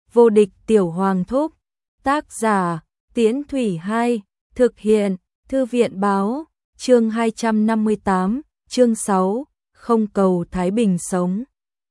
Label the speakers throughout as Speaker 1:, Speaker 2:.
Speaker 1: Vô địch tiểu hoàng thúc. Tác giả, Tiễn Thủy 2, thực hiện, Thư viện báo, chương 258, chương 6, không cầu Thái Bình sống.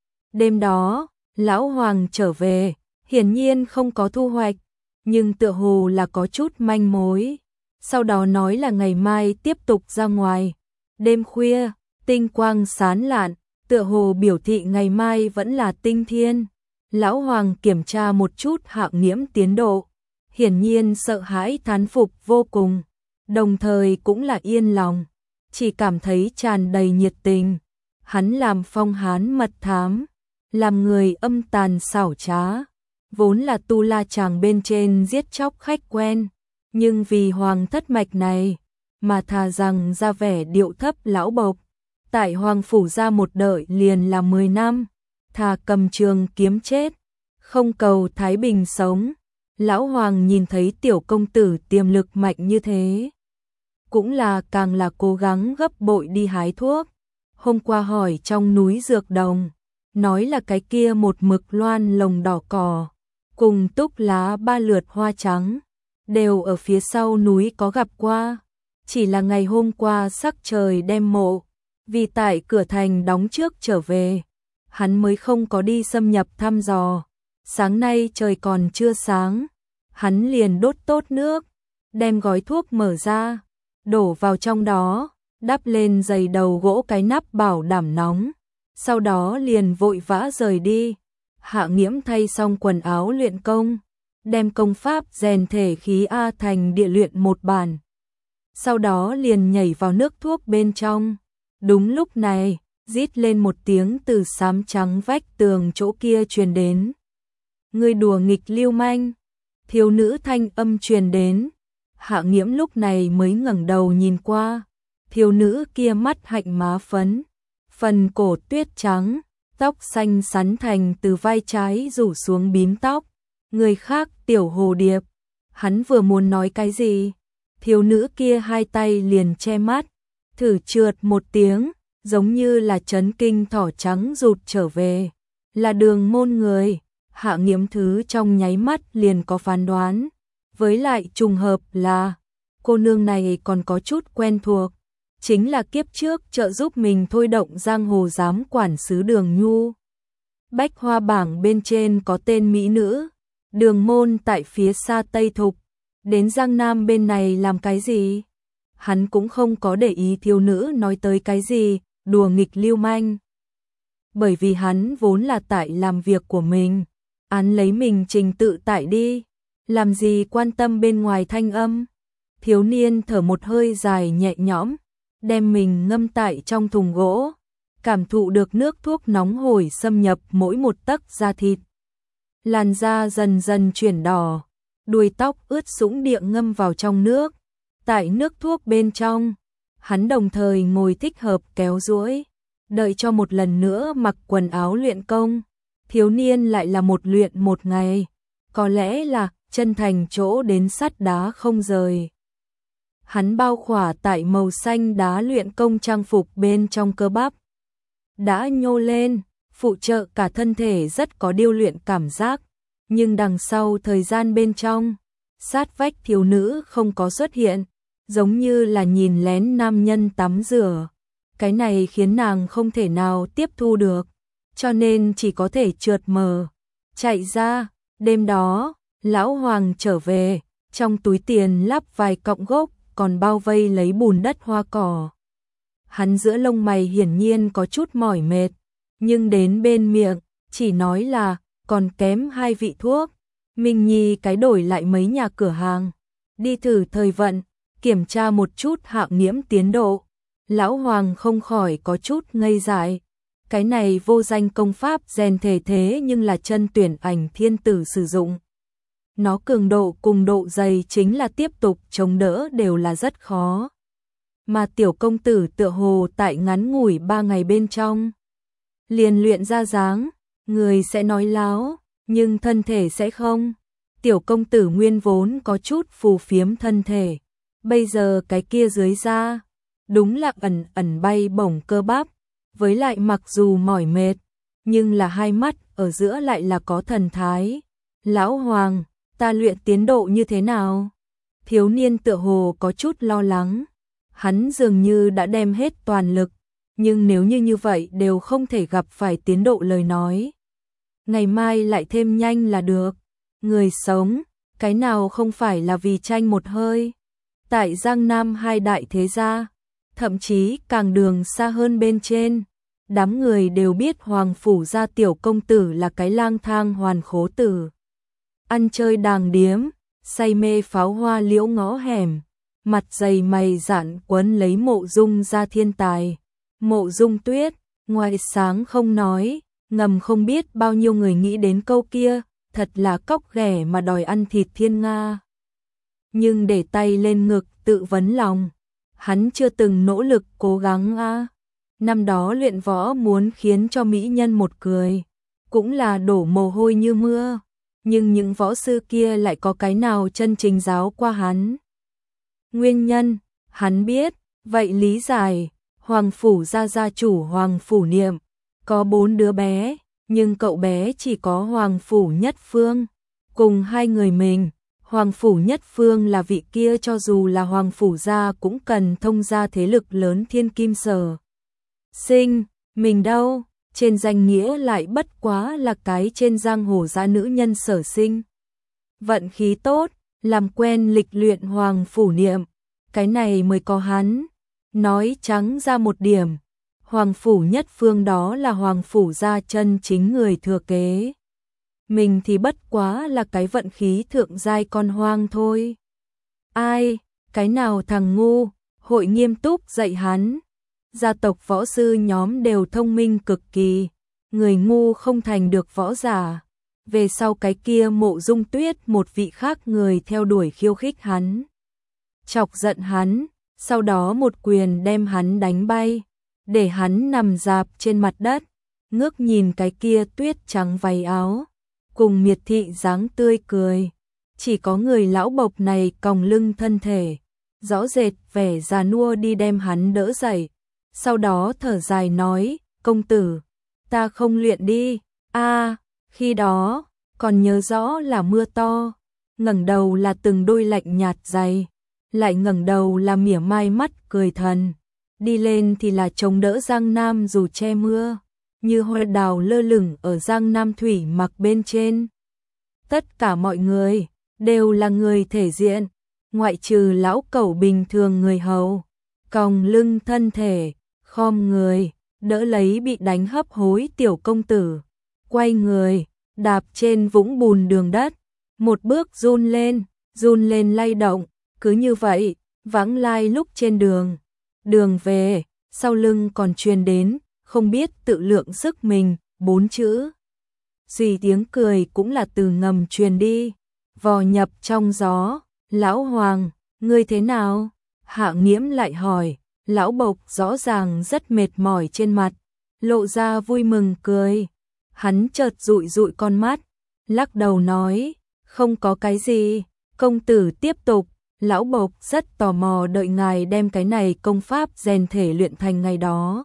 Speaker 1: Đêm đó, Lão Hoàng trở về, hiển nhiên không có thu hoạch, nhưng tựa hồ là có chút manh mối. Sau đó nói là ngày mai tiếp tục ra ngoài. Đêm khuya, tinh quang sáng lạn, tựa hồ biểu thị ngày mai vẫn là tinh thiên. Lão Hoàng kiểm tra một chút Hạng Nghiễm tiến độ, hiển nhiên sợ hãi thán phục vô cùng, đồng thời cũng là yên lòng, chỉ cảm thấy tràn đầy nhiệt tình. Hắn làm phong hán mật thám, làm người âm tàn xảo trá, vốn là tu la chàng bên trên giết chóc khách quen, nhưng vì hoàng thất mạch này mà thà rằng ra vẻ điệu thấp lão bộc, tại hoàng phủ ra một đợi liền là 10 năm, thà cầm trường kiếm chết, không cầu Thái Bình sống. Lão Hoàng nhìn thấy tiểu công tử tiềm lực mạnh như thế, cũng là càng là cố gắng gấp bội đi hái thuốc. Hôm qua hỏi trong núi dược đồng, nói là cái kia một mực loan lồng đỏ cỏ, cùng túc lá 3 lượt hoa trắng, đều ở phía sau núi có gặp qua. Chỉ là ngày hôm qua sắc trời đem mộ, vì tại cửa thành đóng trước trở về, hắn mới không có đi xâm nhập thăm dò. Sáng nay trời còn chưa sáng, hắn liền đốt tốt nước, đem gói thuốc mở ra, đổ vào trong đó, đắp lên giày đầu gỗ cái nắp bảo đảm nóng, sau đó liền vội vã rời đi. Hạng Nghiễm thay xong quần áo luyện công, đem công pháp rèn thể khí A thành địa luyện một bản, sau đó liền nhảy vào nước thuốc bên trong. Đúng lúc này, rít lên một tiếng từ xám trắng vách tường chỗ kia truyền đến. Người đùa nghịch lưu manh. Thiếu nữ thanh âm truyền đến. Hạng Nghiễm lúc này mới ngẩng đầu nhìn qua. Thiếu nữ kia mắt hạnh má phấn, phần cổ tuyết trắng, tóc xanh xắn thành từ vai trái rủ xuống bím tóc. Người khác tiểu hồ điệp. Hắn vừa muốn nói cái gì, thiếu nữ kia hai tay liền che mắt, thử trượt một tiếng, giống như là chấn kinh thỏ trắng rụt trở về. Là Đường Môn người. Hạng Nghiễm thứ trong nháy mắt liền có phán đoán, với lại trùng hợp là cô nương này còn có chút quen thuộc, chính là kiếp trước trợ giúp mình thôi động giang hồ giám quản sứ Đường Nhu. Bách hoa bảng bên trên có tên mỹ nữ, Đường Môn tại phía xa Tây Thục, đến Giang Nam bên này làm cái gì? Hắn cũng không có để ý thiếu nữ nói tới cái gì, đùa nghịch lưu manh. Bởi vì hắn vốn là tại làm việc của mình, án lấy mình trình tự tại đi, làm gì quan tâm bên ngoài thanh âm. Thiếu niên thở một hơi dài nhẹ nhõm, đem mình ngâm tại trong thùng gỗ, cảm thụ được nước thuốc nóng hổi xâm nhập mỗi một tấc da thịt. Làn da dần dần chuyển đỏ, đuôi tóc ướt sũng địa ngâm vào trong nước. Tại nước thuốc bên trong, hắn đồng thời ngồi thích hợp kéo duỗi, đợi cho một lần nữa mặc quần áo luyện công. Thiếu niên lại là một luyện một ngày, có lẽ là chân thành chỗ đến sắt đá không rời. Hắn bao khỏa tại màu xanh đá luyện công trang phục bên trong cơ bắp, đã nhô lên, phụ trợ cả thân thể rất có điêu luyện cảm giác, nhưng đằng sau thời gian bên trong, sát vách thiếu nữ không có xuất hiện, giống như là nhìn lén nam nhân tắm rửa. Cái này khiến nàng không thể nào tiếp thu được, cho nên chỉ có thể trượt mờ chạy ra. Đêm đó, Lão Hoàng trở về, trong túi tiền lắp vài cọng gốc, còn bao vây lấy bùn đất hoa cỏ. Hắn giữa lông mày hiển nhiên có chút mỏi mệt, nhưng đến bên miệng, chỉ nói là còn kém 2 vị thuốc. Minh Nhi cái đổi lại mấy nhà cửa hàng, đi thử thời vận, kiểm tra một chút Hạng Nghiễm tiến độ. Lão Hoàng không khỏi có chút ngây dại. Cái này vô danh công pháp rèn thể thế nhưng là chân tuyển ảnh thiên tử sử dụng. Nó cường độ cùng độ dày chính là tiếp tục chống đỡ đều là rất khó. Mà tiểu công tử tựa hồ tại ngắn ngủi 3 ngày bên trong liền luyện ra dáng, người sẽ nói láo, nhưng thân thể sẽ không. Tiểu công tử nguyên vốn có chút phù phiếm thân thể, bây giờ cái kia dưới da, đúng là ẩn ẩn bay bổng cơ bắp, với lại mặc dù mỏi mệt, nhưng là hai mắt ở giữa lại là có thần thái, Lão Hoàng, ta luyện tiến độ như thế nào? Thiếu niên tựa hồ có chút lo lắng. Hắn dường như đã đem hết toàn lực, nhưng nếu như vậy đều không thể gặp phải tiến độ lời nói. Ngày mai lại thêm nhanh là được. Người sống, cái nào không phải là vì tranh một hơi. Tại Giang Nam hai đại thế gia, thậm chí càng đường xa hơn bên trên. Đám người đều biết Hoàng phủ gia tiểu công tử là cái lang thang hoàn khố tử. Ăn chơi đàng điếm, say mê pháo hoa liễu ngõ hẻm, mặt dày mày dạn quấn lấy Mộ Dung gia thiên tài. Mộ Dung Tuyết, ngoài sáng không nói, ngầm không biết bao nhiêu người nghĩ đến câu kia, thật là cóc ghẻ mà đòi ăn thịt thiên nga. Nhưng để tay lên ngực tự vấn lòng, hắn chưa từng nỗ lực cố gắng a. Năm đó luyện võ muốn khiến cho mỹ nhân một cười, cũng là đổ mồ hôi như mưa, nhưng những võ sư kia lại có cái nào chân chính giáo qua hắn. Nguyên nhân, hắn biết, vậy lý giải, Hoàng phủ gia chủ Hoàng phủ Niệm, có 4 đứa bé, nhưng cậu bé chỉ có Hoàng phủ Nhất Phương, cùng 2 người mình. Hoàng phủ Nhất Phương là vị kia cho dù là Hoàng phủ gia cũng cần thông gia thế lực lớn thiên kim sở. Sinh, mình đâu, trên danh nghĩa lại bất quá là cái trên giang hồ gia nữ nhân sở sinh. Vận khí tốt, làm quen lịch luyện Hoàng phủ Niệm, cái này mới có hắn. Nói trắng ra một điểm, Hoàng phủ Nhất Phương đó là Hoàng phủ gia chân chính người thừa kế. Mình thì bất quá là cái vận khí thượng giai con hoang thôi. Ai, cái nào thằng ngu, hội nghiêm túc dạy hắn. Gia tộc võ sư nhóm đều thông minh cực kỳ, người ngu không thành được võ giả. Về sau cái kia Mộ Dung Tuyết một vị khác người theo đuổi khiêu khích hắn. Chọc giận hắn, sau đó một quyền đem hắn đánh bay, để hắn nằm rạp trên mặt đất, ngước nhìn cái kia tuyết trắng váy áo, cùng miệt thị dáng tươi cười. Chỉ có người lão bộc này còng lưng thân thể, rõ rệt vẻ già nua đi đem hắn đỡ dậy. Sau đó thở dài nói, công tử, ta không luyện đi. Khi đó, còn nhớ rõ là mưa to, ngẩng đầu là từng đôi lạnh nhạt dày, lại ngẩng đầu là mỉa mai mắt cười thần, đi lên thì là chống đỡ Giang Nam dù che mưa, như hoa đào lơ lửng ở Giang Nam thủy mặc bên trên. Tất cả mọi người đều là người thể diện, ngoại trừ lão cẩu bình thường người hầu, còng lưng thân thể, khom người, đỡ lấy bị đánh hấp hối tiểu công tử, quay người, đạp trên vũng bùn đường đất, một bước run lên lay động, cứ như vậy, vãng lai lúc trên đường về, sau lưng còn truyền đến, không biết tự lượng sức mình, 4 chữ. Duy tiếng cười cũng là từ ngầm truyền đi, vò nhập trong gió, lão Hoàng, ngươi thế nào? Hạ Nghiễm lại hỏi, lão bộc rõ ràng rất mệt mỏi trên mặt, lộ ra vui mừng cười. Hắn chợt dụi dụi con mắt, lắc đầu nói, không có cái gì, công tử tiếp tục, lão bộc rất tò mò đợi ngài đem cái này công pháp rèn thể luyện thành ngày đó.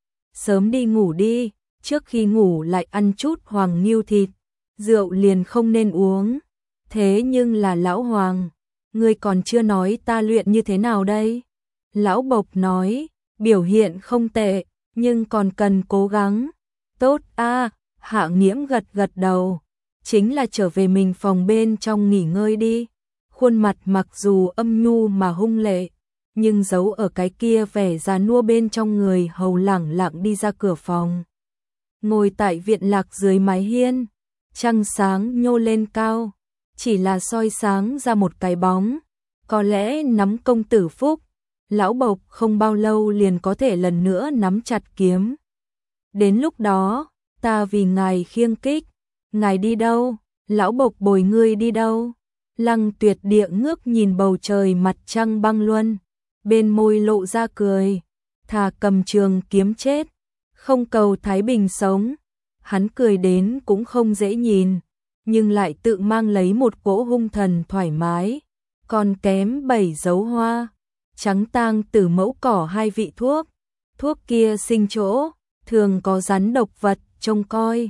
Speaker 1: Sớm đi ngủ đi, trước khi ngủ lại ăn chút hoàng ngưu thịt, rượu liền không nên uống. Thế nhưng là lão Hoàng, ngươi còn chưa nói ta luyện như thế nào đây? Lão bộc nói, biểu hiện không tệ, nhưng còn cần cố gắng. Tốt a. Hạ Nghiễm gật gật đầu, chính là trở về mình phòng bên trong nghỉ ngơi đi. Khuôn mặt mặc dù âm nhu mà hung lệ, nhưng giấu ở cái kia vẻ già nua bên trong người hầu lẳng lặng đi ra cửa phòng. Ngồi tại viện lạc dưới mái hiên, trăng sáng nhô lên cao, chỉ là soi sáng ra một cái bóng, có lẽ nắm công tử phúc, lão bộc không bao lâu liền có thể lần nữa nắm chặt kiếm. Đến lúc đó, ta vì ngài khiêng kích, ngài đi đâu, lão bộc bồi ngươi đi đâu? Lăng Tuyệt Địa ngước nhìn bầu trời mặt trăng băng luân, bên môi lộ ra cười, thà cầm trường kiếm chết, không cầu thái bình sống. Hắn cười đến cũng không dễ nhìn, nhưng lại tự mang lấy một cỗ hung thần thoải mái, còn kém 7 dấu hoa, trắng tang tử mẫu cỏ 2 vị thuốc kia sinh chỗ, thường có rắn độc vật trông coi,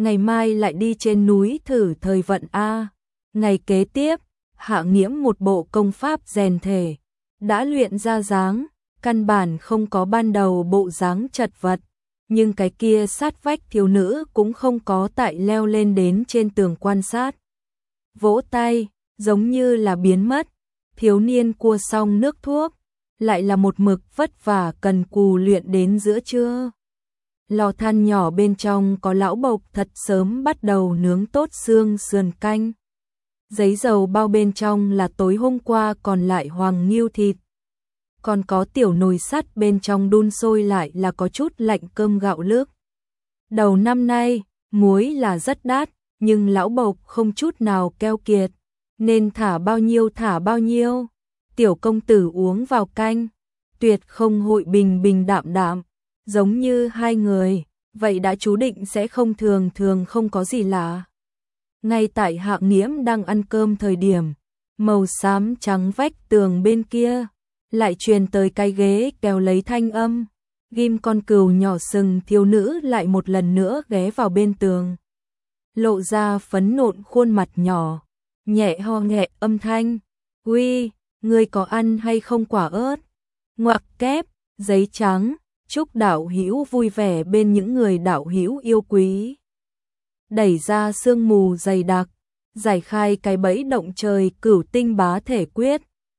Speaker 1: ngày mai lại đi trên núi thử thời vận a. Ngày kế tiếp, Hạ Nghiễm một bộ công pháp rèn thể, đã luyện ra dáng, căn bản không có ban đầu bộ dáng chật vật, nhưng cái kia sát vách thiếu nữ cũng không có tại leo lên đến trên tường quan sát. Vỗ tay, giống như là biến mất, thiếu niên cua xong nước thuốc, lại là một mực vất vả cần cù luyện đến giữa trưa. Lò than nhỏ bên trong có lão bộc thật sớm bắt đầu nướng tốt xương sườn canh. Giấy dầu bao bên trong là tối hôm qua còn lại hoàng nghêu thịt. Còn có tiểu nồi sắt bên trong đun sôi lại là có chút lạnh cơm gạo lứt. Đầu năm nay, muối là rất đắt, nhưng lão bộc không chút nào keo kiệt, nên thả bao nhiêu. Tiểu công tử uống vào canh, tuyệt không hội bình bình đạm đạm, giống như hai người, vậy đã chú định sẽ không thường không có gì lạ. Ngay tại Hạ Nghiễm đang ăn cơm thời điểm, màu xám trắng vách tường bên kia, lại truyền tới cái ghế kéo lấy thanh âm, ghim con cừu nhỏ sừng thiếu nữ lại một lần nữa ghé vào bên tường. Lộ ra phấn nộn khuôn mặt nhỏ, nhẹ ho nhẹ âm thanh, "Uy, ngươi có ăn hay không quả ớt?" Ngoặc kép, giấy trắng, chúc đạo hữu vui vẻ bên những người đạo hữu yêu quý. Đẩy ra sương mù dày đặc, giải khai cái bẫy động trời cửu tinh bá thể quyết,